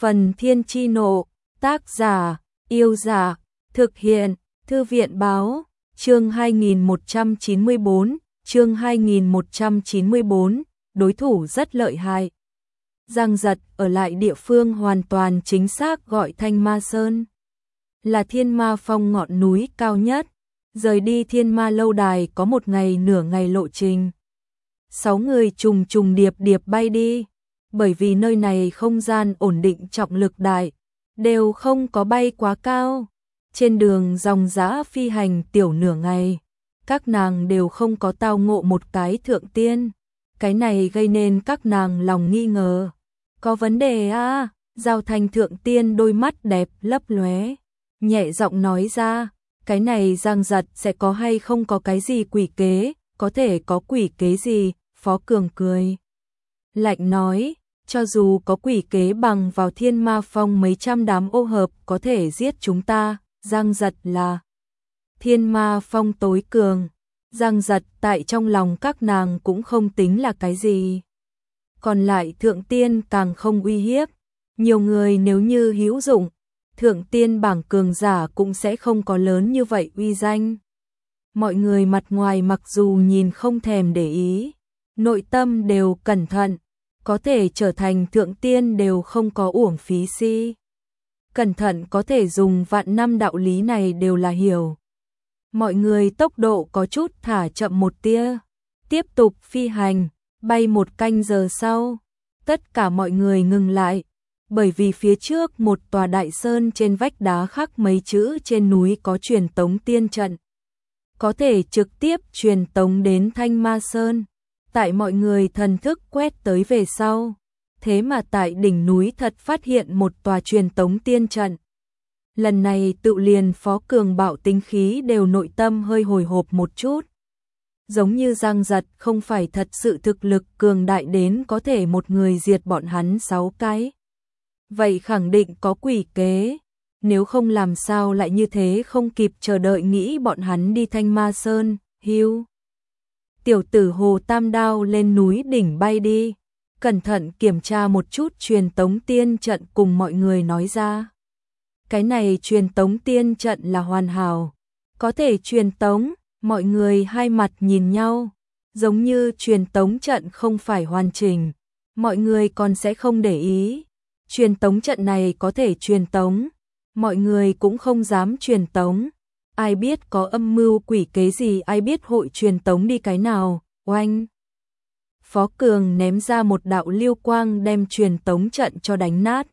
Phần Thiên Chi Nộ, tác giả, Yêu Giả, thực hiện, Thư viện Báo, chương 2194, đối thủ rất lợi hại. Giang Giật ở lại địa phương hoàn toàn chính xác gọi Thanh Ma Sơn. Là Thiên Ma Phong ngọn núi cao nhất, rời đi Thiên Ma Lâu Đài có một ngày nửa ngày lộ trình. 6 người trùng điệp bay đi, bởi vì nơi này không gian ổn định trọng lực đại, đều không có bay quá cao. Trên đường dòng dã phi hành tiểu nửa ngày, các nàng đều không có tao ngộ một cái thượng tiên. Cái này gây nên các nàng lòng nghi ngờ. Có vấn đề à? Giao Thanh thượng tiên đôi mắt đẹp lấp lóe, nhẹ giọng nói ra, cái này Giang Giật sẽ có hay không có cái gì quỷ kế, có thể có quỷ kế gì? Phó Cường cười lạnh nói, cho dù có quỷ kế bằng vào Thiên Ma Phong mấy trăm đám ô hợp có thể giết chúng ta, Giang Giật là Thiên Ma Phong tối cường. Giang Giật tại trong lòng các nàng cũng không tính là cái gì. Còn lại thượng tiên càng không uy hiếp. Nhiều người nếu như hữu dụng, thượng tiên bảng cường giả cũng sẽ không có lớn như vậy uy danh. Mọi người mặt ngoài mặc dù nhìn không thèm để ý, nội tâm đều cẩn thận, có thể trở thành thượng tiên đều không có uổng phí si. Cẩn thận có thể dùng vạn năm đạo lý này đều là hiểu. Mọi người tốc độ có chút thả chậm một tia, tiếp tục phi hành, bay một canh giờ sau, tất cả mọi người ngừng lại, bởi vì phía trước một tòa đại sơn trên vách đá khắc mấy chữ trên núi có truyền tống tiên trận, có thể trực tiếp truyền tống đến Thanh Ma Sơn. Tại mọi người thần thức quét tới về sau, thế mà tại đỉnh núi thật phát hiện một tòa truyền tống tiên trận. Lần này tự liền Phó Cường bạo tính khí đều nội tâm hơi hồi hộp một chút. Giống như Giang Giật không phải thật sự thực lực cường đại đến có thể một người diệt bọn hắn 6 cái. Vậy khẳng định có quỷ kế, nếu không làm sao lại như thế không kịp chờ đợi nghĩ bọn hắn đi Thanh Ma Sơn, hưu. Tiểu tử Hồ Tam Đao lên núi đỉnh bay đi, cẩn thận kiểm tra một chút truyền tống tiên trận cùng mọi người nói ra. Cái này truyền tống tiên trận là hoàn hảo, có thể truyền tống, mọi người hai mặt nhìn nhau, giống như truyền tống trận không phải hoàn chỉnh, mọi người còn sẽ không để ý. Truyền tống trận này có thể truyền tống, mọi người cũng không dám truyền tống. Ai biết có âm mưu quỷ kế gì, ai biết hội truyền tống đi cái nào, oanh. Phó Cường ném ra một đạo lưu quang đem truyền tống trận cho đánh nát.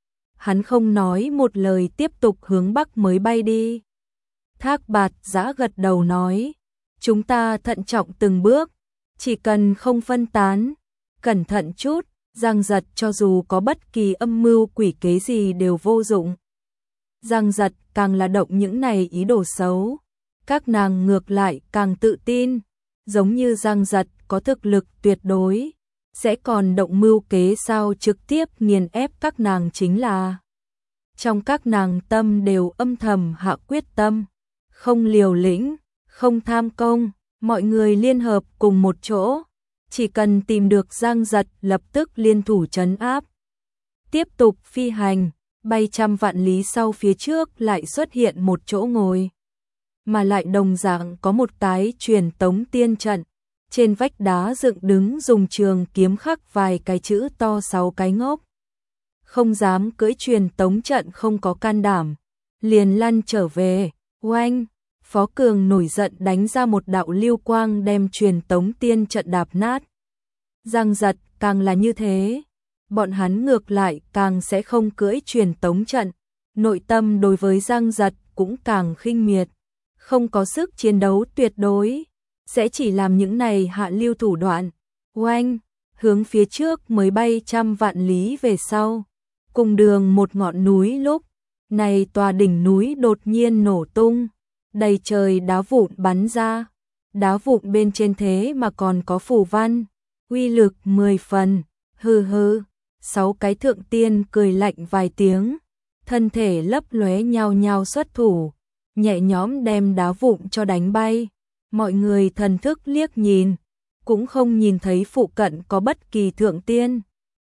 Hắn không nói một lời tiếp tục hướng bắc mới bay đi. Thác Bạt Giã gật đầu nói, chúng ta thận trọng từng bước, chỉ cần không phân tán, cẩn thận chút, Giang Giật cho dù có bất kỳ âm mưu quỷ kế gì đều vô dụng. Giang Giật càng là động những này ý đồ xấu, các nàng ngược lại càng tự tin, giống như Giang Giật có thực lực tuyệt đối, sẽ còn động mưu kế sao trực tiếp nghiền ép các nàng chính là. Trong các nàng tâm đều âm thầm hạ quyết tâm, không liều lĩnh, không tham công, mọi người liên hợp cùng một chỗ, chỉ cần tìm được Giang Giật lập tức liên thủ trấn áp. Tiếp tục phi hành, bay trăm vạn lý sau phía trước lại xuất hiện một chỗ ngồi, mà lại đồng dạng có một cái truyền tống tiên trận, trên vách đá dựng đứng dùng trường kiếm khắc vài cái chữ to 6 cái ngốc. Không dám cưỡi truyền tống trận không có can đảm, liền lăn trở về, oanh. Phó Cường nổi giận đánh ra một đạo lưu quang đem truyền tống tiên trận đạp nát. Giang Giật càng là như thế, bọn hắn ngược lại càng sẽ không cưỡi truyền tống trận, nội tâm đối với Giang Giật cũng càng khinh miệt, không có sức chiến đấu tuyệt đối, sẽ chỉ làm những này hạ lưu thủ đoạn. Oanh, hướng phía trước mới bay trăm vạn lý về sau, cùng đường một ngọn núi lúc này tòa đỉnh núi đột nhiên nổ tung, đầy trời đá vụn bắn ra, đá vụn bên trên thế mà còn có phù văn, uy lực 10 phần, hừ hừ. 6 cái thượng tiên cười lạnh vài tiếng, thân thể lấp lóe nhao nhao xuất thủ, nhẹ nhõm đem đá vụn cho đánh bay. Mọi người thần thức liếc nhìn, cũng không nhìn thấy phụ cận có bất kỳ thượng tiên,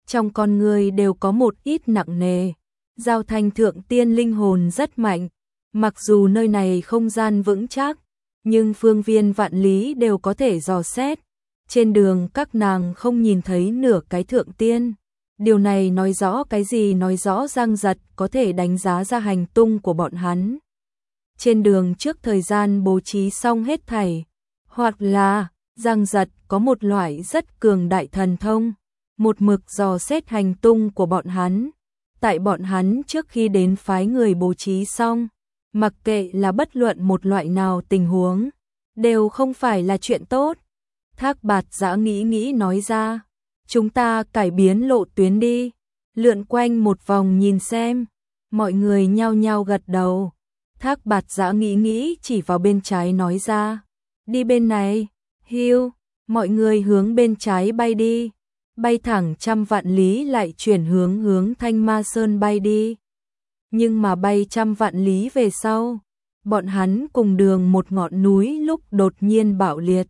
trong con người đều có một ít nặng nề. Giao Thanh Thượng Tiên linh hồn rất mạnh, mặc dù nơi này không gian vững chắc, nhưng phương viên vạn lý đều có thể dò xét. Trên đường các nàng không nhìn thấy nửa cái Thượng Tiên. Điều này nói rõ cái gì? Nói rõ Giang Giật có thể đánh giá ra hành tung của bọn hắn. Trên đường trước thời gian bố trí xong hết thảy, hoặc là Giang Giật có một loại rất cường đại thần thông, một mực dò xét hành tung của bọn hắn. Tại bọn hắn trước khi đến phái người bố trí xong, mặc kệ là bất luận một loại nào tình huống, đều không phải là chuyện tốt. Thác Bạt Giã nghĩ nói ra, chúng ta cải biến lộ tuyến đi, lượn quanh một vòng nhìn xem. Mọi người nhao nhao gật đầu. Thác Bạt Giã nghĩ chỉ vào bên trái nói ra, đi bên này. Hiu, mọi người hướng bên trái bay đi, bay thẳng trăm vạn lý lại chuyển hướng Thanh Ma Sơn bay đi. Nhưng mà bay trăm vạn lý về sau, bọn hắn cùng đường một ngọn núi lúc đột nhiên bạo liệt.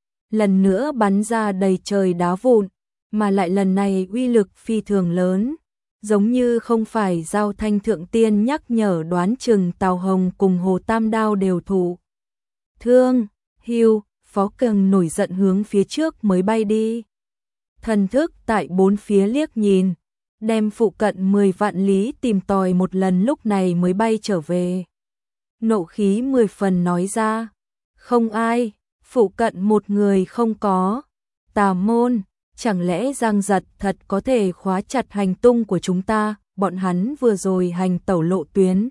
Lần nữa bắn ra đầy trời đá vụn, mà lại lần này uy lực phi thường lớn, giống như không phải Giao Thanh Thượng Tiên nhắc nhở, đoán chừng Tào Hồng cùng Hồ Tam Đao đều thụ thương. Hiu, Phó Cường nổi giận hướng phía trước mới bay đi. Thần thức tại bốn phía liếc nhìn, đem phụ cận 10 vạn lý tìm tòi một lần, lúc này mới bay trở về. Nộ khí 10 phần nói ra, không ai, phụ cận một người không có. Tà môn, chẳng lẽ Giang Giật thật có thể khóa chặt hành tung của chúng ta? Bọn hắn vừa rồi hành tẩu lộ tuyến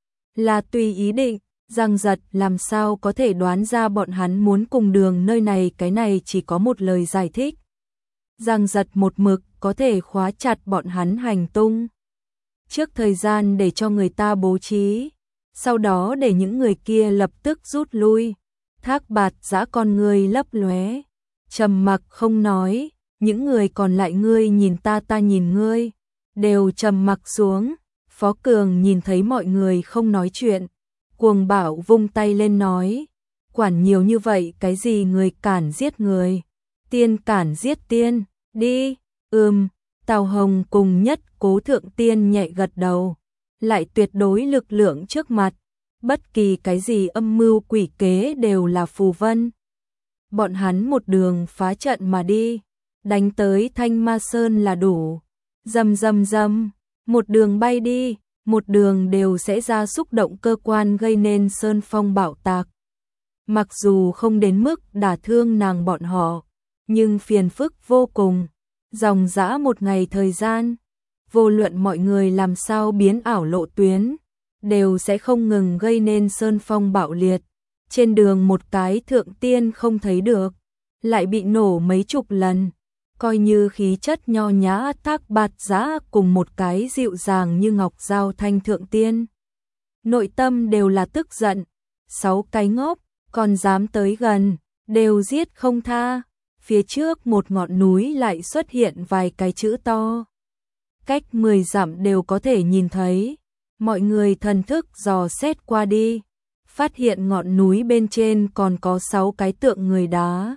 là tùy ý định, Giang Giật làm sao có thể đoán ra bọn hắn muốn cùng đường nơi này? Cái này chỉ có một lời giải thích. Giang Giật một mực có thể khóa chặt bọn hắn hành tung trước thời gian để cho người ta bố trí, sau đó để những người kia lập tức rút lui. Thác Bạt Giã con người lấp lóe, trầm mặc không nói. Những người còn lại ngươi nhìn ta, ta nhìn ngươi, đều trầm mặc xuống. Phó Cường nhìn thấy mọi người không nói chuyện, cuồng bạo vung tay lên nói, quản nhiều như vậy cái gì? Người cản giết người, tiên cản giết tiên, đi. Tào Hồng cùng Nhất Cố Thượng Tiên nhẹ gật đầu, lại tuyệt đối lực lượng trước mặt, bất kỳ cái gì âm mưu quỷ kế đều là phù vân. Bọn hắn một đường phá trận mà đi, đánh tới Thanh Ma Sơn là đủ. Rầm rầm rầm, một đường bay đi, một đường đều sẽ ra xúc động cơ quan, gây nên sơn phong bạo tạc. Mặc dù không đến mức đả thương nàng bọn họ, nhưng phiền phức vô cùng. Dòng dã một ngày thời gian, vô luận mọi người làm sao biến ảo lộ tuyến, đều sẽ không ngừng gây nên sơn phong bạo liệt. Trên đường một cái Thượng Tiên không thấy được, lại bị nổ mấy chục lần. Coi như khí chất nho nhã Thác Bạt Giã cùng một cái dịu dàng như ngọc Giao Thanh Thượng Tiên, nội tâm đều là tức giận. 6 cái ngốc còn dám tới gần, đều giết không tha. Phía trước một ngọn núi lại xuất hiện vài cái chữ to, cách 10 dặm đều có thể nhìn thấy. Mọi người thần thức dò xét qua đi, phát hiện ngọn núi bên trên còn có 6 cái tượng người đá.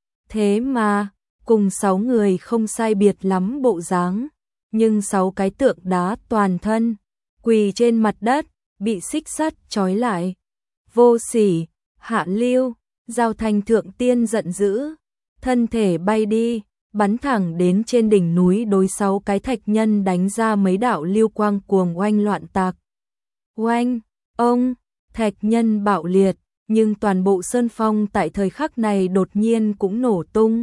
Thế mà cùng 6 người không sai biệt lắm bộ dáng, nhưng 6 cái tượng đá toàn thân quỳ trên mặt đất, bị xích sắt trói lại. Vô sỉ, hạ lưu. Giao Thanh Thượng Tiên giận dữ, thân thể bay đi, bắn thẳng đến trên đỉnh núi, đối 6 cái thạch nhân đánh ra mấy đạo lưu quang cuồng oanh loạn tạc. Oanh, ông, thạch nhân bạo liệt, nhưng toàn bộ sơn phong tại thời khắc này đột nhiên cũng nổ tung.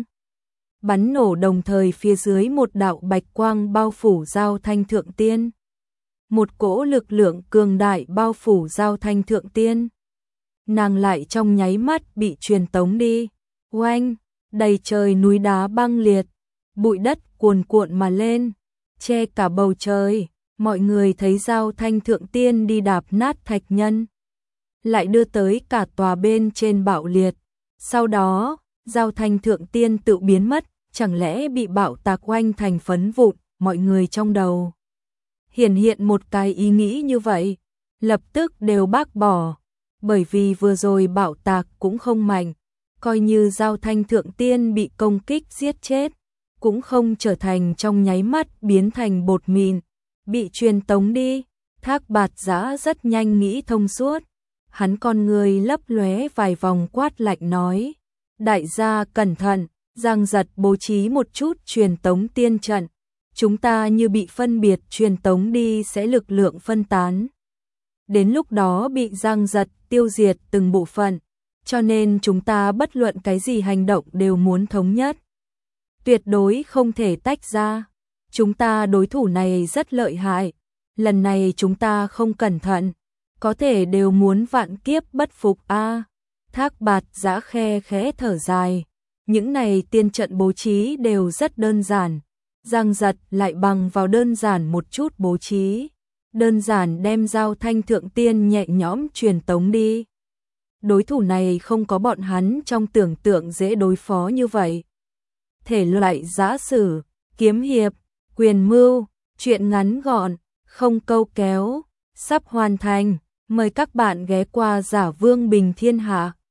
Bắn nổ đồng thời phía dưới một đạo bạch quang bao phủ Giao Thanh Thượng Tiên. Một cỗ lực lượng cường đại bao phủ Giao Thanh Thượng Tiên. Nàng lại trong nháy mắt bị truyền tống đi. Oanh, đầy trời núi đá băng liệt, bụi đất cuồn cuộn mà lên, che cả bầu trời. Mọi người thấy Giao Thanh Thượng Tiên đi đạp nát thạch nhân, lại đưa tới cả tòa bên trên bạo liệt. Sau đó, Giao Thanh Thượng Tiên tự biến mất, chẳng lẽ bị bạo tạc oanh thành phấn vụn? Mọi người trong đầu hiện một cái ý nghĩ như vậy, lập tức đều bác bỏ, bởi vì vừa rồi bạo tạc cũng không mạnh, coi như Giao Thanh Thượng Tiên bị công kích giết chết, cũng không trở thành trong nháy mắt biến thành bột mịn, bị truyền tống đi. Thác Bạt Giã rất nhanh nghĩ thông suốt, hắn con người lấp lóe vài vòng quát lạnh nói, đại gia cẩn thận, Giang Giật bố trí một chút truyền tống tiên trận, chúng ta như bị phân biệt truyền tống đi sẽ lực lượng phân tán. Đến lúc đó bị Giang Giật tiêu diệt từng bộ phận, cho nên chúng ta bất luận cái gì hành động đều muốn thống nhất. Tuyệt đối không thể tách ra, chúng ta đối thủ này rất lợi hại, lần này chúng ta không cẩn thận, có thể đều muốn vạn kiếp bất phục a. Thác Bạt Giã khe khẽ thở dài, những này tiên trận bố trí đều rất đơn giản, Giang Giật lại bằng vào đơn giản một chút bố trí, đơn giản đem Giao Thanh Thượng Tiên nhẹ nhõm truyền tống đi. Đối thủ này không có bọn hắn trong tưởng tượng dễ đối phó như vậy. Thể loại giã sử, kiếm hiệp, quyền mưu, truyện ngắn gọn, không câu kéo, sắp hoàn thành. Mời các bạn ghé qua Giả Vương Bình Thiên Hạ.